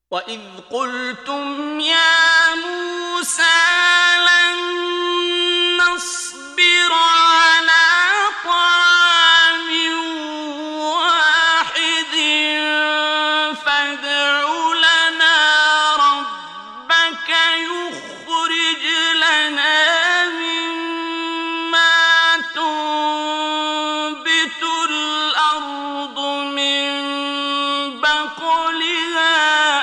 وَإِذْ قُلْتُمْ يَا مُوسَىٰ لَن نَّصْبِرَ عَلَىٰ طَعَامٍ وَاحِدٍ فَادْعُ لَنَا رَبَّكَ يُخْرِجْ لَنَا مِمَّا تُنبِتُ الْأَرْضُ مِن بَقْلِهَا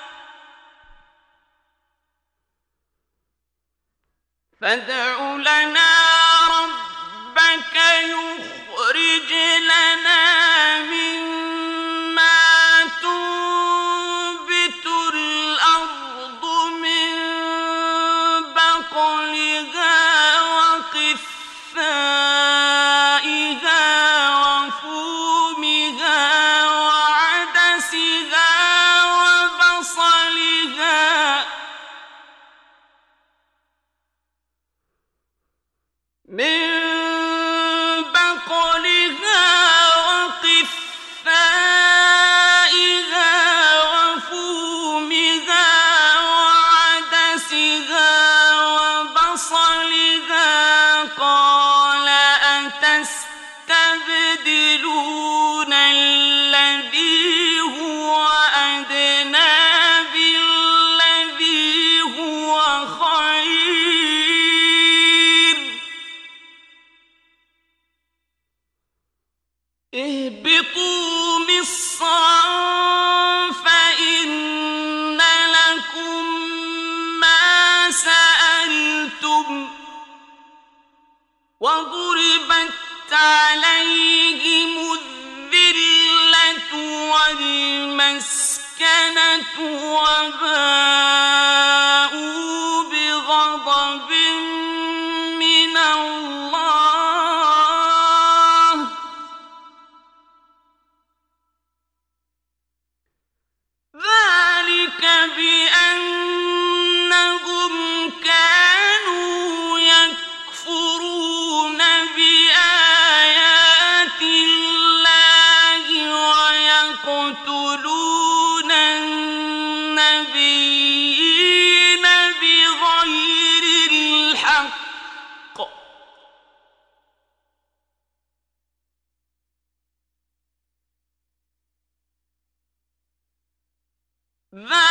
وَقِثَّائِهَا وَفُومِهَا وَعَدَسِهَا وَبَصَلِهَا قَالَ أَتَسْتَبْدِلُونَ الَّذِي هُوَ أَدْنَىٰ بِالَّذِي هُوَ خَيْرٌ ۚ اهْبِطُوا مِصْرًا فَإِنَّ لَكُم مَّا سَأَلْتُمْ ۗ وَضُرِبَتْ عَلَيْهِمُ الذِّلَّةُ وَالْمَسْكَنَةُ وَبَاءُوا بِغَضَبٍ مِّنَ اللَّهِ ۗ ذَٰلِكَ بِأَنَّهُمْ كَانُوا يَكْفُرُونَ بِآيَاتِ اللَّهِ وَيَقْتُلُونَ النَّبِيِّينَ بِغَيْرِ الْحَقِّ ۗ ذَٰلِكَ